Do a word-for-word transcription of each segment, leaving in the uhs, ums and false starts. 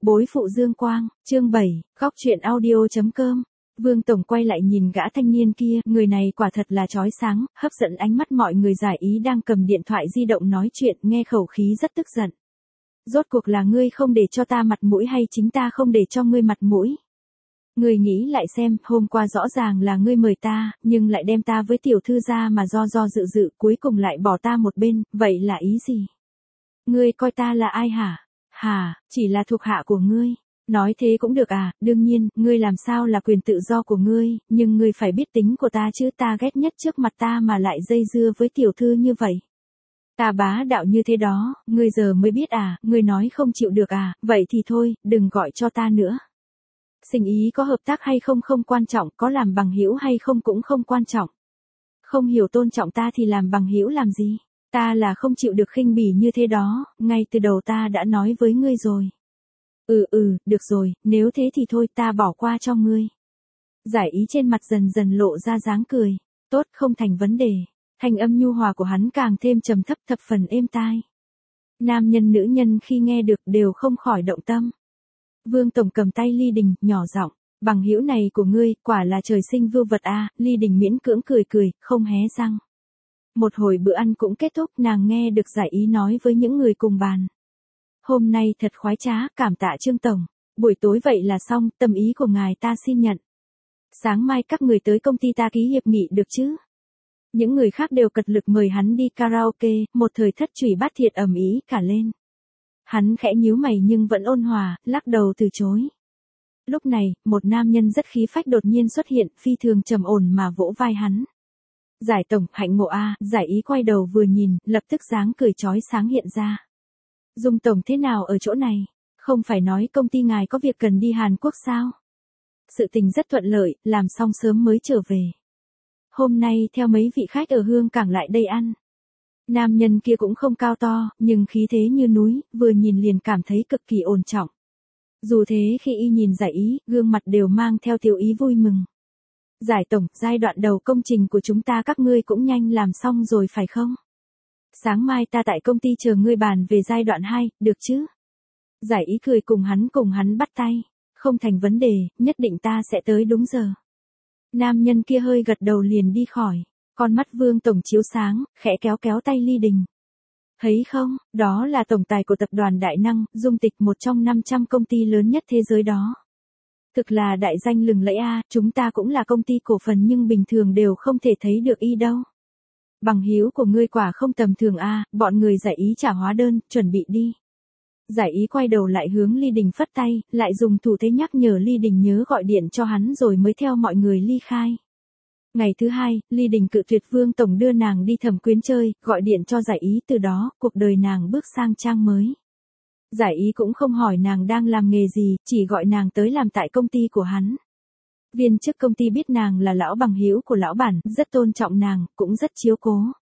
Bối phụ Dương Quang, chương bảy, góc truyện audio chấm com. Vương Tổng quay lại nhìn gã thanh niên kia, người này quả thật là chói sáng, hấp dẫn ánh mắt mọi người. Giải ý đang cầm điện thoại di động nói chuyện, nghe khẩu khí rất tức giận. Rốt cuộc là ngươi không để cho ta mặt mũi hay chính ta không để cho ngươi mặt mũi? Ngươi nghĩ lại xem, hôm qua rõ ràng là ngươi mời ta, nhưng lại đem ta với tiểu thư ra mà do do dự dự, cuối cùng lại bỏ ta một bên, vậy là ý gì? Ngươi coi ta là ai hả? Hả, chỉ là thuộc hạ của ngươi. Nói thế cũng được à, đương nhiên, ngươi làm sao là quyền tự do của ngươi, nhưng ngươi phải biết tính của ta chứ, ta ghét nhất trước mặt ta mà lại dây dưa với tiểu thư như vậy. Ta bá đạo như thế đó, ngươi giờ mới biết à, ngươi nói không chịu được à, vậy thì thôi, đừng gọi cho ta nữa. Sinh ý có hợp tác hay không không quan trọng, có làm bằng hữu hay không cũng không quan trọng. Không hiểu tôn trọng ta thì làm bằng hữu làm gì? Ta là không chịu được khinh bỉ như thế đó, ngay từ đầu ta đã nói với ngươi rồi. Ừ ừ, được rồi, nếu thế thì thôi ta bỏ qua cho ngươi. Giải ý trên mặt dần dần lộ ra dáng cười. Tốt, không thành vấn đề. Thanh âm nhu hòa của hắn càng thêm trầm thấp, thập phần êm tai. Nam nhân nữ nhân khi nghe được đều không khỏi động tâm. Vương Tổng cầm tay Ly Đình, nhỏ giọng, bằng hữu này của ngươi, quả là trời sinh vưu vật a. À. Ly Đình miễn cưỡng cười cười, không hé răng. Một hồi bữa ăn cũng kết thúc, nàng nghe được Giải ý nói với những người cùng bàn. Hôm nay thật khoái trá, cảm tạ Trương Tổng. Buổi tối vậy là xong, tâm ý của ngài ta xin nhận. Sáng mai các người tới công ty ta ký hiệp nghị được chứ? Những người khác đều cật lực mời hắn đi karaoke, một thời thất chủy bát thiệt ầm ĩ cả lên. Hắn khẽ nhíu mày nhưng vẫn ôn hòa, lắc đầu từ chối. Lúc này, một nam nhân rất khí phách đột nhiên xuất hiện, phi thường trầm ổn mà vỗ vai hắn. Giải Tổng, hạnh ngộ a. Giải ý quay đầu vừa nhìn, lập tức dáng cười chói sáng hiện ra. Dung Tổng thế nào ở chỗ này? Không phải nói công ty ngài có việc cần đi Hàn Quốc sao? Sự tình rất thuận lợi, làm xong sớm mới trở về. Hôm nay theo mấy vị khách ở Hương Cảng lại đây ăn. Nam nhân kia cũng không cao to, nhưng khí thế như núi, vừa nhìn liền cảm thấy cực kỳ ổn trọng. Dù thế khi y nhìn Giải ý, gương mặt đều mang theo tiểu ý vui mừng. Giải Tổng, giai đoạn đầu công trình của chúng ta các ngươi cũng nhanh làm xong rồi phải không? Sáng mai ta tại công ty chờ ngươi bàn về giai đoạn hai, được chứ? Giải ý cười cùng hắn cùng hắn bắt tay. Không thành vấn đề, nhất định ta sẽ tới đúng giờ. Nam nhân kia hơi gật đầu liền đi khỏi. Con mắt Vương Tổng chiếu sáng, khẽ kéo kéo tay Ly Đình. Thấy không, đó là tổng tài của tập đoàn Đại Năng, Dung Tịch, một trong năm trăm công ty lớn nhất thế giới đó. Thực là đại danh lừng lẫy a. Chúng ta cũng là công ty cổ phần nhưng bình thường đều không thể thấy được y đâu. Bằng hữu của ngươi quả không tầm thường a. Bọn người Giải ý trả hóa đơn, chuẩn bị đi. Giải ý quay đầu lại hướng Ly Đình phất tay, lại dùng thủ thế nhắc nhở Ly Đình nhớ gọi điện cho hắn rồi mới theo mọi người ly khai. Ngày thứ hai, Ly Đình cự tuyệt Vương Tổng đưa nàng đi Thẩm Quyến chơi, gọi điện cho Giải ý, từ đó, cuộc đời nàng bước sang trang mới. Giải ý cũng không hỏi nàng đang làm nghề gì, chỉ gọi nàng tới làm tại công ty của hắn. Viên chức công ty biết nàng là lão bằng hữu của lão bản, rất tôn trọng nàng, cũng rất chiếu cố.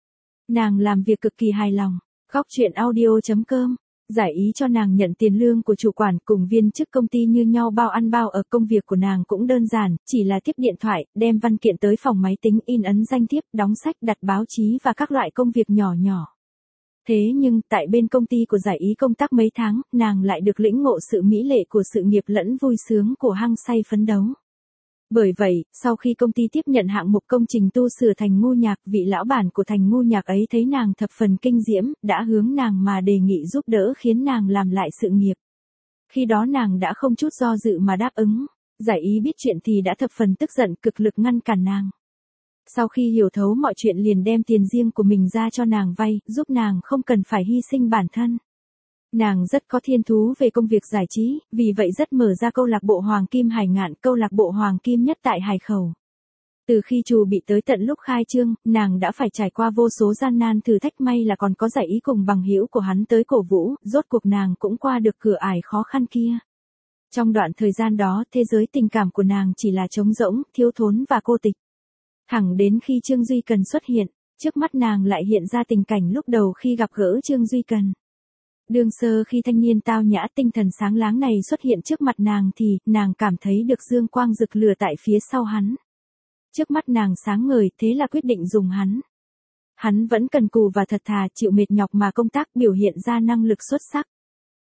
Nàng làm việc cực kỳ hài lòng. Góc truyện audio chấm com. Giải ý cho nàng nhận tiền lương của chủ quản, cùng viên chức công ty như nhau bao ăn bao ở. Công việc của nàng cũng đơn giản, chỉ là tiếp điện thoại, đem văn kiện tới phòng máy tính, in ấn danh thiếp, đóng sách, đặt báo chí và các loại công việc nhỏ nhỏ. Thế nhưng, tại bên công ty của Giải ý công tác mấy tháng, nàng lại được lĩnh ngộ sự mỹ lệ của sự nghiệp lẫn vui sướng của hăng say phấn đấu. Bởi vậy, sau khi công ty tiếp nhận hạng mục công trình tu sửa thành Ngô Nhạc, vị lão bản của thành Ngô Nhạc ấy thấy nàng thập phần kinh diễm, đã hướng nàng mà đề nghị giúp đỡ khiến nàng làm lại sự nghiệp. Khi đó nàng đã không chút do dự mà đáp ứng. Giải ý biết chuyện thì đã thập phần tức giận, cực lực ngăn cản nàng. Sau khi hiểu thấu mọi chuyện liền đem tiền riêng của mình ra cho nàng vay, giúp nàng không cần phải hy sinh bản thân. Nàng rất có thiên thú về công việc giải trí, vì vậy rất mở ra câu lạc bộ Hoàng Kim Hải Ngạn, câu lạc bộ Hoàng Kim nhất tại Hải Khẩu. Từ khi Trù bị tới tận lúc khai trương, nàng đã phải trải qua vô số gian nan thử thách, may là còn có Giải ý cùng bằng hữu của hắn tới cổ vũ, rốt cuộc nàng cũng qua được cửa ải khó khăn kia. Trong đoạn thời gian đó, thế giới tình cảm của nàng chỉ là trống rỗng, thiếu thốn và cô tịch. Thẳng đến khi Trương Duy Cần xuất hiện, trước mắt nàng lại hiện ra tình cảnh lúc đầu khi gặp gỡ Trương Duy Cần. Đương sơ khi thanh niên tao nhã tinh thần sáng láng này xuất hiện trước mặt nàng thì, nàng cảm thấy được dương quang rực lửa tại phía sau hắn. Trước mắt nàng sáng ngời, thế là quyết định dùng hắn. Hắn vẫn cần cù và thật thà, chịu mệt nhọc mà công tác, biểu hiện ra năng lực xuất sắc.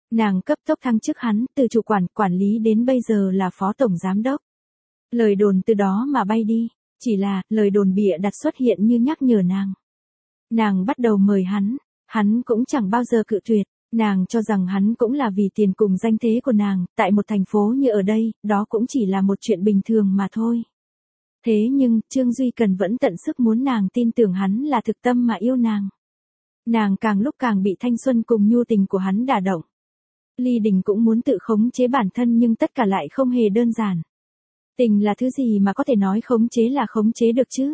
Nàng cấp tốc thăng chức hắn, từ chủ quản, quản lý đến bây giờ là phó tổng giám đốc. Lời đồn từ đó mà bay đi, chỉ là, lời đồn bịa đặt xuất hiện như nhắc nhở nàng. Nàng bắt đầu mời hắn, hắn cũng chẳng bao giờ cự tuyệt, nàng cho rằng hắn cũng là vì tiền cùng danh thế của nàng, tại một thành phố như ở đây, đó cũng chỉ là một chuyện bình thường mà thôi. Thế nhưng, Trương Duy Cần vẫn tận sức muốn nàng tin tưởng hắn là thực tâm mà yêu nàng. Nàng càng lúc càng bị thanh xuân cùng nhu tình của hắn đả động. Ly Đình cũng muốn tự khống chế bản thân nhưng tất cả lại không hề đơn giản. Tình là thứ gì mà có thể nói khống chế là khống chế được chứ?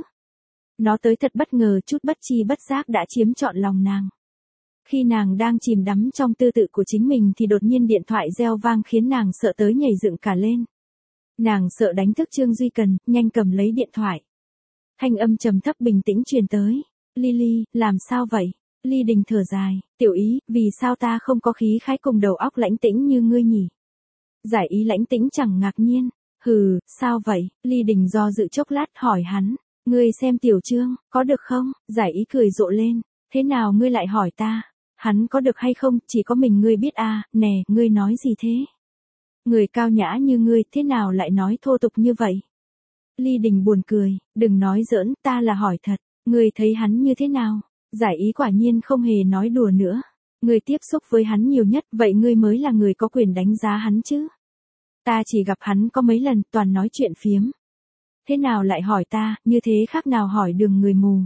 Nó tới thật bất ngờ, chút bất chi bất giác đã chiếm trọn lòng nàng. Khi nàng đang chìm đắm trong tư tự của chính mình thì đột nhiên điện thoại reo vang khiến nàng sợ tới nhảy dựng cả lên. Nàng sợ đánh thức Trương Duy Cần, nhanh cầm lấy điện thoại. Thanh âm trầm thấp bình tĩnh truyền tới. Lily, làm sao vậy? Ly Đình thở dài, tiểu ý, vì sao ta không có khí khái cùng đầu óc lãnh tĩnh như ngươi nhỉ? Giải ý lãnh tĩnh chẳng ngạc nhiên. Hừ, sao vậy? Ly Đình do dự chốc lát hỏi hắn. Ngươi xem tiểu Trương, có được không? Giải ý cười rộ lên. Thế nào ngươi lại hỏi ta? Hắn có được hay không, chỉ có mình ngươi biết à, nè, ngươi nói gì thế? Người cao nhã như ngươi, thế nào lại nói thô tục như vậy? Ly Đình buồn cười, đừng nói giỡn, ta là hỏi thật, ngươi thấy hắn như thế nào? Giải ý quả nhiên không hề nói đùa nữa. Ngươi tiếp xúc với hắn nhiều nhất, vậy ngươi mới là người có quyền đánh giá hắn chứ? Ta chỉ gặp hắn có mấy lần, toàn nói chuyện phiếm. Thế nào lại hỏi ta, như thế khác nào hỏi đường người mù?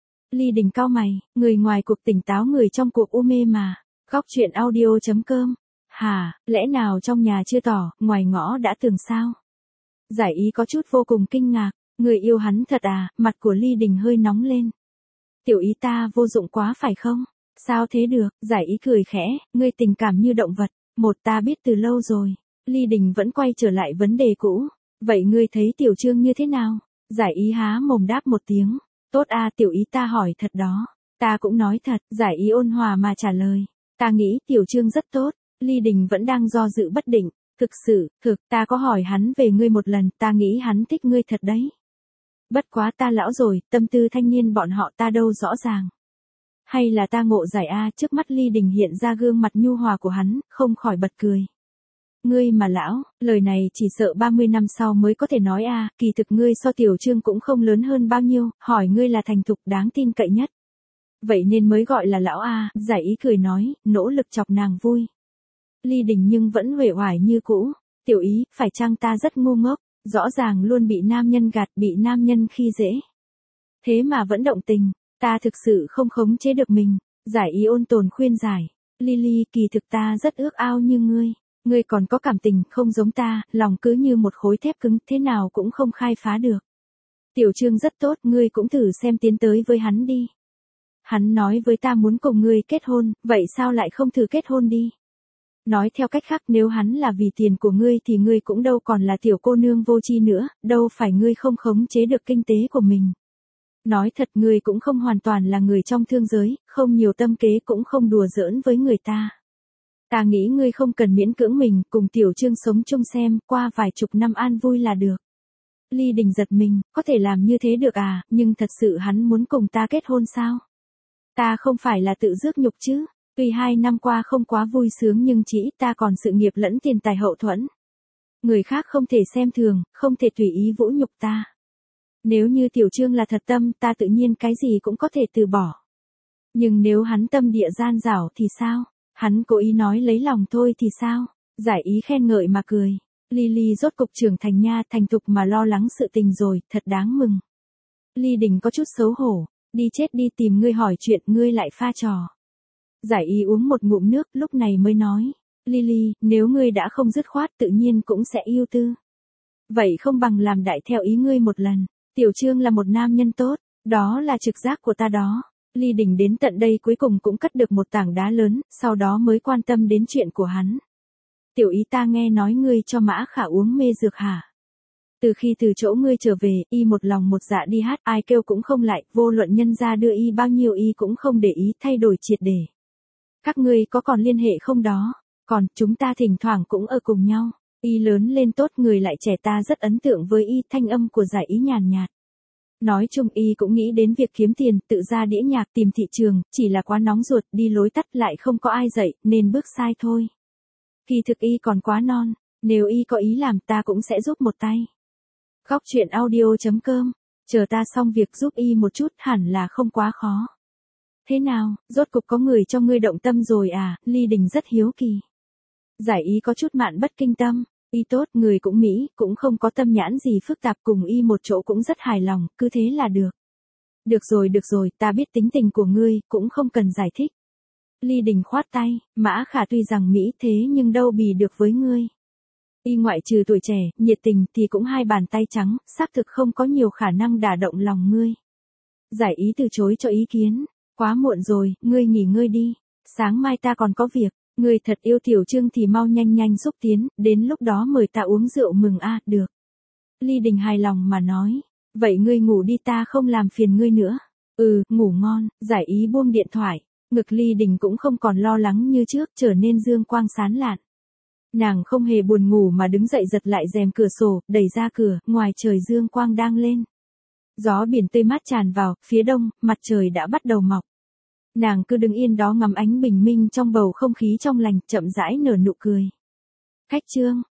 Ly Đình cau mày, người ngoài cuộc tỉnh táo người trong cuộc u mê mà. Góc truyện audio chấm com. Hả, lẽ nào trong nhà chưa tỏ, ngoài ngõ đã tường sao? Giải ý có chút vô cùng kinh ngạc, người yêu hắn thật à, mặt của Ly Đình hơi nóng lên. Tiểu ý ta vô dụng quá phải không? Sao thế được, giải ý cười khẽ, ngươi tình cảm như động vật, một ta biết từ lâu rồi. Ly Đình vẫn quay trở lại vấn đề cũ. Vậy ngươi thấy tiểu Trương như thế nào? Giải ý há mồm đáp một tiếng. Tốt à, tiểu ý ta hỏi thật đó. Ta cũng nói thật, giải ý ôn hòa mà trả lời. Ta nghĩ tiểu Trương rất tốt. Ly Đình vẫn đang do dự bất định. Thực sự, thực, ta có hỏi hắn về ngươi một lần, ta nghĩ hắn thích ngươi thật đấy. Bất quá ta lão rồi, tâm tư thanh niên bọn họ ta đâu rõ ràng. Hay là ta ngộ giải a, trước mắt Ly Đình hiện ra gương mặt nhu hòa của hắn, không khỏi bật cười. Ngươi mà lão, lời này chỉ sợ ba mươi năm sau mới có thể nói a, kỳ thực ngươi so tiểu Trương cũng không lớn hơn bao nhiêu, hỏi ngươi là thành thục đáng tin cậy nhất. Vậy nên mới gọi là lão a, giải ý cười nói, nỗ lực chọc nàng vui. Ly Đình nhưng vẫn uể oải như cũ, tiểu ý, phải chăng ta rất ngu ngốc, rõ ràng luôn bị nam nhân gạt, bị nam nhân khi dễ. Thế mà vẫn động tình, ta thực sự không khống chế được mình, giải ý ôn tồn khuyên giải. Lily, kỳ thực ta rất ước ao như ngươi. Ngươi còn có cảm tình, không giống ta, lòng cứ như một khối thép cứng, thế nào cũng không khai phá được. Tiểu Trương rất tốt, ngươi cũng thử xem tiến tới với hắn đi. Hắn nói với ta muốn cùng ngươi kết hôn, vậy sao lại không thử kết hôn đi? Nói theo cách khác, nếu hắn là vì tiền của ngươi thì ngươi cũng đâu còn là tiểu cô nương vô tri nữa, đâu phải ngươi không khống chế được kinh tế của mình. Nói thật, ngươi cũng không hoàn toàn là người trong thương giới, không nhiều tâm kế cũng không đùa giỡn với người ta. Ta nghĩ ngươi không cần miễn cưỡng mình, cùng tiểu Trương sống chung xem, qua vài chục năm an vui là được. Ly Đình giật mình, có thể làm như thế được à, nhưng thật sự hắn muốn cùng ta kết hôn sao? Ta không phải là tự rước nhục chứ, tuy hai năm qua không quá vui sướng nhưng chỉ ít ta còn sự nghiệp lẫn tiền tài hậu thuẫn. Người khác không thể xem thường, không thể tùy ý vũ nhục ta. Nếu như tiểu Trương là thật tâm, ta tự nhiên cái gì cũng có thể từ bỏ. Nhưng nếu hắn tâm địa gian dảo thì sao? Hắn cố ý nói lấy lòng thôi thì sao? Giải ý khen ngợi mà cười. Lily rốt cục trưởng thành nha, thành thục mà lo lắng sự tình rồi, thật đáng mừng. Ly Đình có chút xấu hổ. Đi chết đi, tìm ngươi hỏi chuyện, ngươi lại pha trò. Giải ý uống một ngụm nước, lúc này mới nói. Lily, nếu ngươi đã không dứt khoát tự nhiên cũng sẽ yêu tư. Vậy không bằng làm đại theo ý ngươi một lần. Tiểu Trương là một nam nhân tốt, đó là trực giác của ta đó. Ly Đình đến tận đây cuối cùng cũng cất được một tảng đá lớn, sau đó mới quan tâm đến chuyện của hắn. Tiểu ý, ta nghe nói ngươi cho Mã Khả uống mê dược hả? Từ khi từ chỗ ngươi trở về, y một lòng một dạ đi hát, ai kêu cũng không lại, vô luận nhân gia đưa y bao nhiêu y cũng không để ý, thay đổi triệt để. Các ngươi có còn liên hệ không đó? Còn, chúng ta thỉnh thoảng cũng ở cùng nhau. Y lớn lên tốt, người lại trẻ, ta rất ấn tượng với y, thanh âm của giải ý nhàn nhạt. Nói chung y cũng nghĩ đến việc kiếm tiền, tự ra đĩa nhạc tìm thị trường, chỉ là quá nóng ruột, đi lối tắt lại không có ai dạy, nên bước sai thôi. Kỳ thực y còn quá non, nếu y có ý làm ta cũng sẽ giúp một tay. Khóc chuyện audio.com, chờ ta xong việc giúp y một chút hẳn là không quá khó. Thế nào, rốt cục có người cho ngươi động tâm rồi à, Ly Đình rất hiếu kỳ. Giải ý có chút mạn bất kinh tâm, y tốt, người cũng mỹ, cũng không có tâm nhãn gì phức tạp, cùng y một chỗ cũng rất hài lòng, cứ thế là được. Được rồi được rồi, ta biết tính tình của ngươi, cũng không cần giải thích. Ly Đình khoát tay, Mã Khả tuy rằng mỹ thế nhưng đâu bì được với ngươi. Y ngoại trừ tuổi trẻ, nhiệt tình thì cũng hai bàn tay trắng, xác thực không có nhiều khả năng đả động lòng ngươi. Giải ý từ chối cho ý kiến, quá muộn rồi, ngươi nghỉ ngơi đi, sáng mai ta còn có việc, ngươi thật yêu Tiểu Trương thì mau nhanh nhanh xúc tiến, đến lúc đó mời ta uống rượu mừng a, à, được. Ly Đình hài lòng mà nói, vậy ngươi ngủ đi, ta không làm phiền ngươi nữa. Ừ, ngủ ngon, giải ý buông điện thoại, ngực Ly Đình cũng không còn lo lắng như trước, trở nên dương quang sáng lạn. Nàng không hề buồn ngủ mà đứng dậy giật lại rèm cửa sổ, đẩy ra cửa, ngoài trời dương quang đang lên. Gió biển tươi mát tràn vào, phía đông, mặt trời đã bắt đầu mọc. Nàng cứ đứng yên đó ngắm ánh bình minh trong bầu không khí trong lành, chậm rãi nở nụ cười. Khách Trương,